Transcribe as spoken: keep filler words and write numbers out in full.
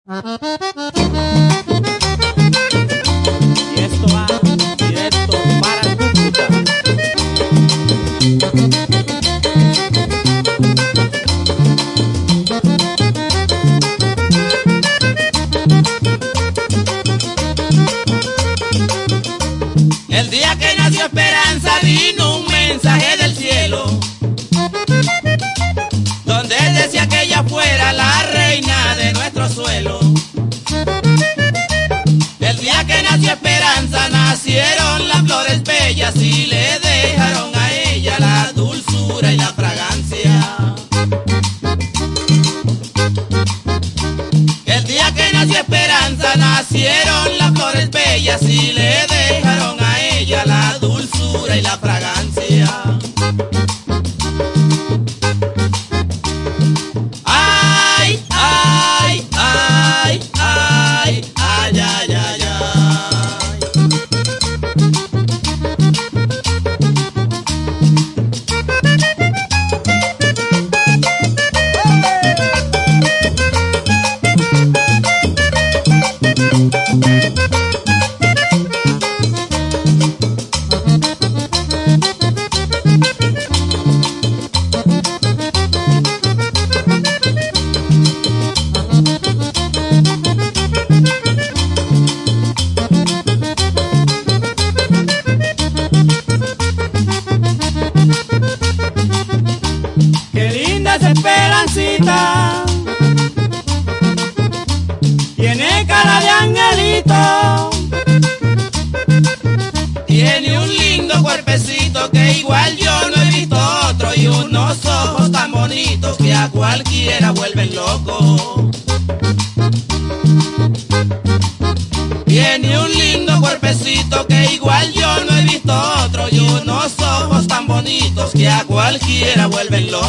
Y esto va directo para Cúcuta. El día que nació Esperanza vino un mensaje del cielo, donde él decía que ella fuera la reina de nuestro suelo. El día que nació Esperanza nacieron las flores bellas y le dejaron a ella la dulzura y la fragancia. El día que nació Esperanza nacieron las flores bellas y le dejaron a ella la dulzura y la fragancia. Ay, ay, ay, ay, ay, ay, ay, ay. Qué linda es Esperancita, tiene cara de angelito, Tiene un lindo cuerpecito que igual yo no he visto otro, y unos ojos tan bonitos que a cualquiera vuelven loco. Tiene un lindo cuerpecito que igual yo no he visto otro, y unos ojos tan bonitos que a cualquiera vuelven loco.